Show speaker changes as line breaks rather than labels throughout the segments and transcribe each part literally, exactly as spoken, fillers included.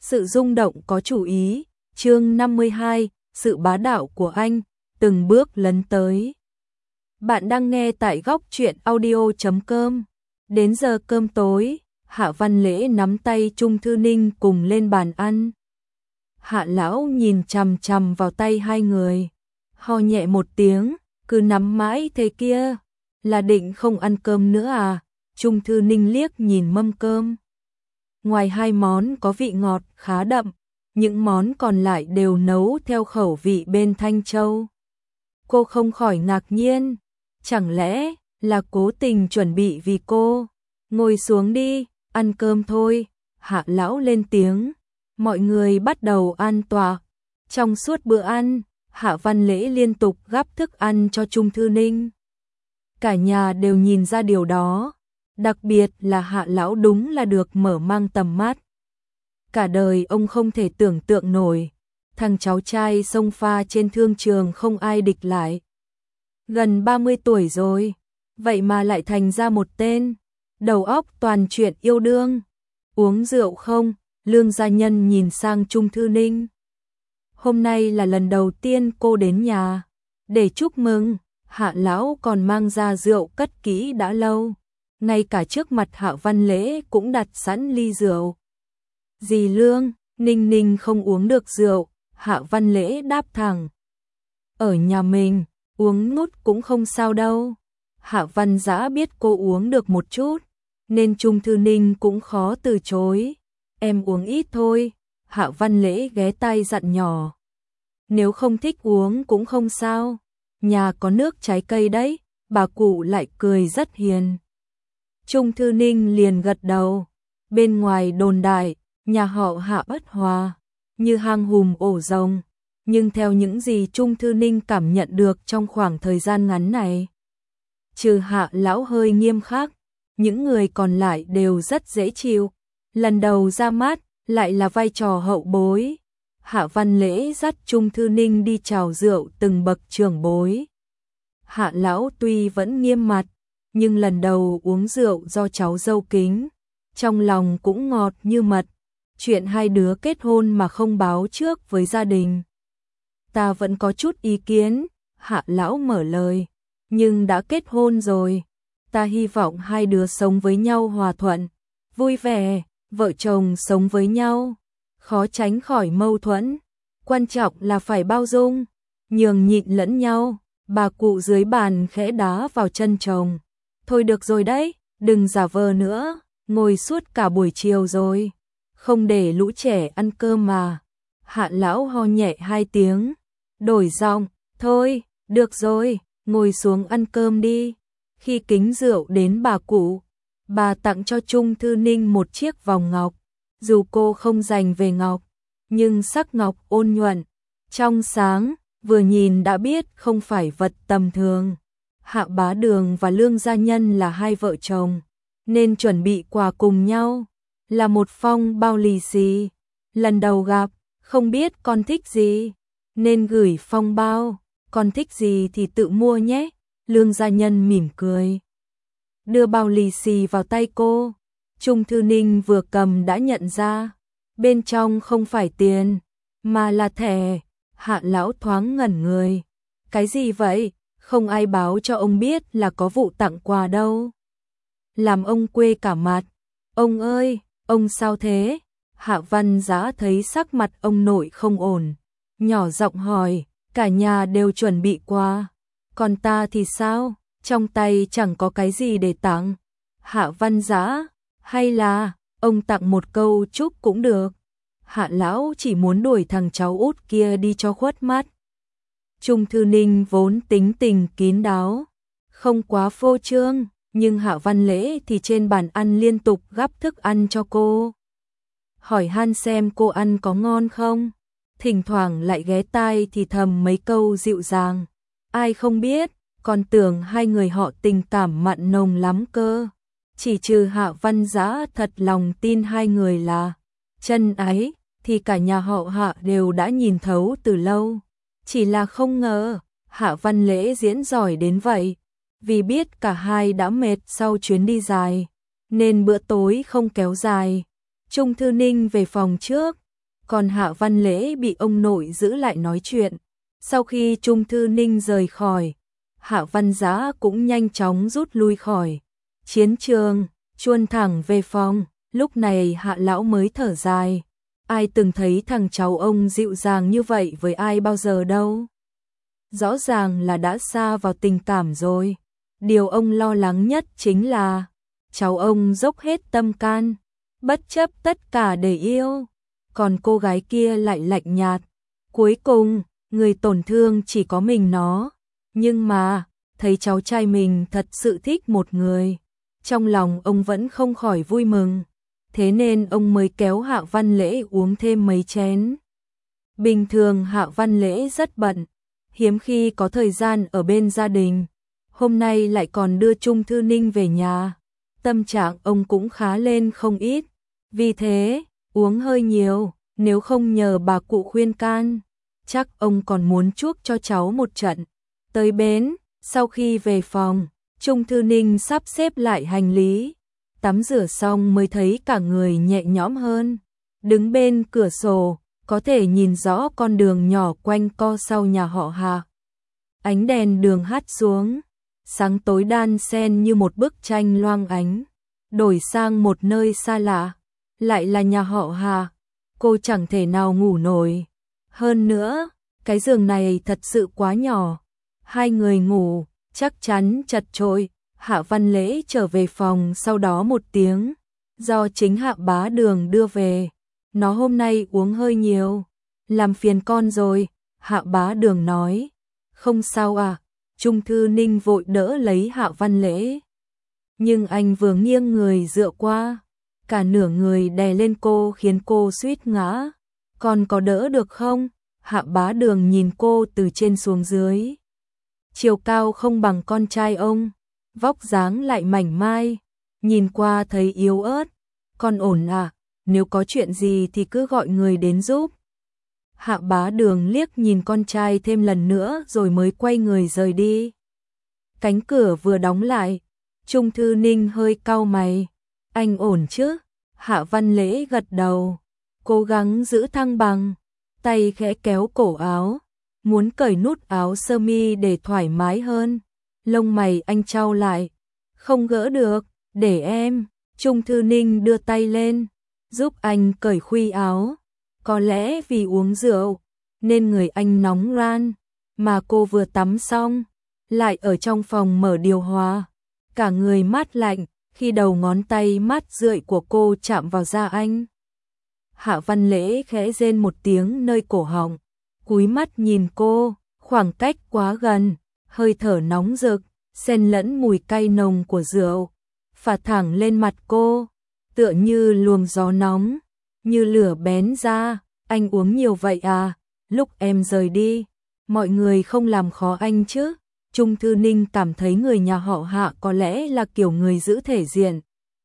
Sự rung động có chủ ý, chương năm mươi hai, sự bá đạo của anh, từng bước lấn tới. Bạn đang nghe tại góc truyện audio chấm com. Đến giờ cơm tối, Hạ Văn Lễ nắm tay Trung Thư Ninh cùng lên bàn ăn. Hạ lão nhìn chằm chằm vào tay hai người, ho nhẹ một tiếng, cứ nắm mãi thế kia, là định không ăn cơm nữa à? Trung Thư Ninh liếc nhìn mâm cơm. Ngoài hai món có vị ngọt khá đậm, những món còn lại đều nấu theo khẩu vị bên Thanh Châu. Cô không khỏi ngạc nhiên, chẳng lẽ là cố tình chuẩn bị vì cô? Ngồi xuống đi, ăn cơm thôi. Hạ lão lên tiếng, mọi người bắt đầu an tọa. Trong suốt bữa ăn, Hạ Văn Lễ liên tục gắp thức ăn cho Trung Thư Ninh. Cả nhà đều nhìn ra điều đó, đặc biệt là Hạ lão đúng là được mở mang tầm mắt. Cả đời ông không thể tưởng tượng nổi, thằng cháu trai xông pha trên thương trường không ai địch lại. Gần ba mươi tuổi rồi, vậy mà lại thành ra một tên, đầu óc toàn chuyện yêu đương. Uống rượu không? Lương gia nhân nhìn sang Trung Thư Ninh. Hôm nay là lần đầu tiên cô đến nhà, để chúc mừng, Hạ lão còn mang ra rượu cất kỹ đã lâu. Ngay cả trước mặt Hạ Văn Lễ cũng đặt sẵn ly rượu. Dì Lương, Ninh Ninh không uống được rượu, Hạ Văn Lễ đáp thẳng. Ở nhà mình, uống nút cũng không sao đâu. Hạ Văn Dã biết cô uống được một chút, nên Trung Thư Ninh cũng khó từ chối. Em uống ít thôi, Hạ Văn Lễ ghé tai dặn nhỏ. Nếu không thích uống cũng không sao, nhà có nước trái cây đấy, bà cụ lại cười rất hiền. Trung Thư Ninh liền gật đầu. Bên ngoài đồn đại, nhà họ Hạ bất hòa, như hang hùm ổ rồng. Nhưng theo những gì Trung Thư Ninh cảm nhận được trong khoảng thời gian ngắn này, trừ Hạ lão hơi nghiêm khắc, những người còn lại đều rất dễ chịu. Lần đầu ra mắt, lại là vai trò hậu bối. Hạ Văn Lễ dắt Trung Thư Ninh đi chào rượu từng bậc trưởng bối. Hạ lão tuy vẫn nghiêm mặt, nhưng lần đầu uống rượu do cháu dâu kính, trong lòng cũng ngọt như mật. Chuyện hai đứa kết hôn mà không báo trước với gia đình, ta vẫn có chút ý kiến. Hạ lão mở lời, nhưng đã kết hôn rồi, ta hy vọng hai đứa sống với nhau hòa thuận, vui vẻ. Vợ chồng sống với nhau, khó tránh khỏi mâu thuẫn, quan trọng là phải bao dung, nhường nhịn lẫn nhau. Bà cụ dưới bàn khẽ đá vào chân chồng. Thôi được rồi đấy, đừng giả vờ nữa, ngồi suốt cả buổi chiều rồi, không để lũ trẻ ăn cơm mà. Hạ lão ho nhẹ hai tiếng, đổi giọng, thôi, được rồi, ngồi xuống ăn cơm đi. Khi kính rượu đến bà cụ, bà tặng cho Trung Thư Ninh một chiếc vòng ngọc. Dù cô không dành về ngọc, nhưng sắc ngọc ôn nhuận, trong sáng, vừa nhìn đã biết không phải vật tầm thường. Hạ Bá Đường và Lương gia nhân là hai vợ chồng, nên chuẩn bị quà cùng nhau, là một phong bao lì xì. Lần đầu gặp, không biết con thích gì, nên gửi phong bao, con thích gì thì tự mua nhé. Lương gia nhân mỉm cười, đưa bao lì xì vào tay cô. Trung Thư Ninh vừa cầm đã nhận ra, bên trong không phải tiền, mà là thẻ. Hạ lão thoáng ngẩn người. Cái gì vậy? Không ai báo cho ông biết là có vụ tặng quà đâu. Làm ông quê cả mặt. Ông ơi, ông sao thế? Hạ Văn Dã thấy sắc mặt ông nội không ổn, nhỏ giọng hỏi. Cả nhà đều chuẩn bị quà, còn ta thì sao? Trong tay chẳng có cái gì để tặng. Hạ Văn Dã, hay là ông tặng một câu chúc cũng được. Hạ lão chỉ muốn đuổi thằng cháu út kia đi cho khuất mắt. Trung Thư Ninh vốn tính tình kín đáo, không quá phô trương, nhưng Hạ Văn Lễ thì trên bàn ăn liên tục gắp thức ăn cho cô, hỏi han xem cô ăn có ngon không, thỉnh thoảng lại ghé tai thì thầm mấy câu dịu dàng. Ai không biết, còn tưởng hai người họ tình cảm mặn nồng lắm cơ. Chỉ trừ Hạ Văn Dã thật lòng tin hai người là chân ái, thì cả nhà họ Hạ đều đã nhìn thấu từ lâu. Chỉ là không ngờ Hạ Văn Lễ diễn giỏi đến vậy. Vì biết cả hai đã mệt sau chuyến đi dài, nên bữa tối không kéo dài. Trung Thư Ninh về phòng trước, còn Hạ Văn Lễ bị ông nội giữ lại nói chuyện. Sau khi Trung Thư Ninh rời khỏi, Hạ Văn Giá cũng nhanh chóng rút lui khỏi chiến trường, chuồn thẳng về phòng. Lúc này Hạ lão mới thở dài, ai từng thấy thằng cháu ông dịu dàng như vậy với ai bao giờ đâu. Rõ ràng là đã xa vào tình cảm rồi. Điều ông lo lắng nhất chính là cháu ông dốc hết tâm can, bất chấp tất cả để yêu, còn cô gái kia lại lạnh nhạt. Cuối cùng, người tổn thương chỉ có mình nó. Nhưng mà, thấy cháu trai mình thật sự thích một người, trong lòng ông vẫn không khỏi vui mừng. Thế nên ông mới kéo Hạ Văn Lễ uống thêm mấy chén. Bình thường Hạ Văn Lễ rất bận, hiếm khi có thời gian ở bên gia đình. Hôm nay lại còn đưa Trung Thư Ninh về nhà. Tâm trạng ông cũng khá lên không ít. Vì thế, uống hơi nhiều, nếu không nhờ bà cụ khuyên can, chắc ông còn muốn chuốc cho cháu một trận. Tới bến, sau khi về phòng, Trung Thư Ninh sắp xếp lại hành lý. Tắm rửa xong mới thấy cả người nhẹ nhõm hơn. Đứng bên cửa sổ, có thể nhìn rõ con đường nhỏ quanh co sau nhà họ Hạ. Ánh đèn đường hắt xuống, sáng tối đan xen như một bức tranh loang ánh. Đổi sang một nơi xa lạ, lại là nhà họ Hạ. Cô chẳng thể nào ngủ nổi. Hơn nữa, cái giường này thật sự quá nhỏ. Hai người ngủ, chắc chắn chật chội. Hạ Văn Lễ trở về phòng sau đó một tiếng, do chính Hạ Bá Đường đưa về. Nó hôm nay uống hơi nhiều, làm phiền con rồi, Hạ Bá Đường nói. Không sao à, Trung Thư Ninh vội đỡ lấy Hạ Văn Lễ. Nhưng anh vừa nghiêng người dựa qua, cả nửa người đè lên cô khiến cô suýt ngã. Con có đỡ được không? Hạ Bá Đường nhìn cô từ trên xuống dưới. Chiều cao không bằng con trai ông, vóc dáng lại mảnh mai, nhìn qua thấy yếu ớt. Con ổn à, nếu có chuyện gì thì cứ gọi người đến giúp. Hạ Bá Đường liếc nhìn con trai thêm lần nữa rồi mới quay người rời đi. Cánh cửa vừa đóng lại, Trung Thư Ninh hơi cau mày. Anh ổn chứ? Hạ Văn Lễ gật đầu, cố gắng giữ thăng bằng, tay khẽ kéo cổ áo, muốn cởi nút áo sơ mi để thoải mái hơn. Lông mày anh chau lại, không gỡ được, để em. Trung Thư Ninh đưa tay lên, giúp anh cởi khuy áo. Có lẽ vì uống rượu, nên người anh nóng ran, mà cô vừa tắm xong, lại ở trong phòng mở điều hòa. Cả người mát lạnh, khi đầu ngón tay mát rượi của cô chạm vào da anh. Hạ Văn Lễ khẽ rên một tiếng nơi cổ họng, cúi mắt nhìn cô, khoảng cách quá gần, hơi thở nóng rực, xen lẫn mùi cay nồng của rượu, phả thẳng lên mặt cô, tựa như luồng gió nóng, như lửa bén ra. Anh uống nhiều vậy à? Lúc em rời đi, mọi người không làm khó anh chứ? Trung Thư Ninh cảm thấy người nhà họ Hạ có lẽ là kiểu người giữ thể diện,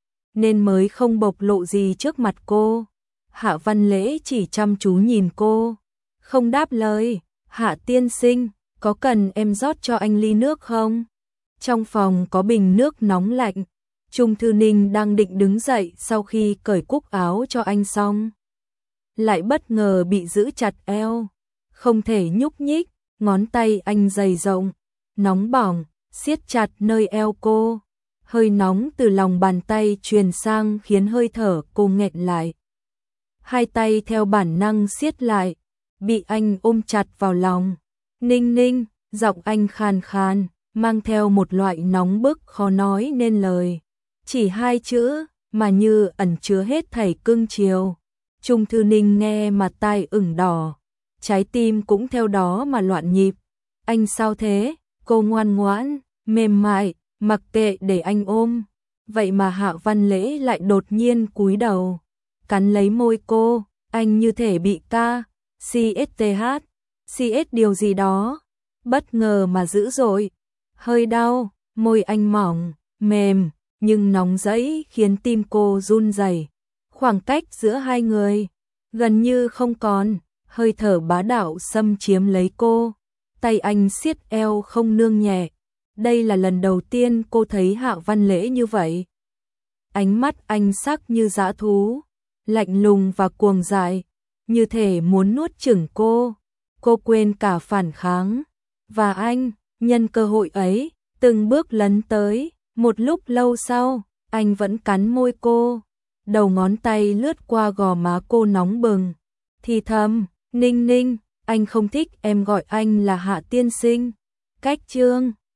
nên mới không bộc lộ gì trước mặt cô. Hạ Văn Lễ chỉ chăm chú nhìn cô, không đáp lời. Hạ tiên sinh, có cần em rót cho anh ly nước không? Trong phòng có bình nước nóng lạnh. Trung Thư Ninh đang định đứng dậy sau khi cởi cúc áo cho anh xong, lại bất ngờ bị giữ chặt eo, không thể nhúc nhích. Ngón tay anh dày rộng, nóng bỏng, siết chặt nơi eo cô. Hơi nóng từ lòng bàn tay truyền sang khiến hơi thở cô nghẹn lại. Hai tay theo bản năng siết lại, bị anh ôm chặt vào lòng. Ninh Ninh, giọng anh khàn khàn, mang theo một loại nóng bức khó nói nên lời. Chỉ hai chữ, mà như ẩn chứa hết thảy cưng chiều. Trung Thư Ninh nghe mà tai ửng đỏ, trái tim cũng theo đó mà loạn nhịp. Anh sao thế? Cô ngoan ngoãn, mềm mại, mặc kệ để anh ôm. Vậy mà Hạ Văn Lễ lại đột nhiên cúi đầu, cắn lấy môi cô. Anh như thể bị ca, xê ét tê hát, xê ét điều gì đó, bất ngờ mà dữ dội. Hơi đau, môi anh mỏng, mềm, nhưng nóng rẫy khiến tim cô run rẩy. Khoảng cách giữa hai người gần như không còn, hơi thở bá đạo xâm chiếm lấy cô. Tay anh siết eo không nương nhẹ. Đây là lần đầu tiên cô thấy Hạ Văn Lễ như vậy. Ánh mắt anh sắc như dã thú, lạnh lùng và cuồng dại. như thể muốn nuốt chửng cô. Cô quên cả phản kháng. Và anh, nhân cơ hội ấy, từng bước lấn tới. Một lúc lâu sau, anh vẫn cắn môi cô. Đầu ngón tay lướt qua gò má cô nóng bừng. Thì thầm, Ninh Ninh, anh không thích em gọi anh là Hạ tiên sinh. Cách chương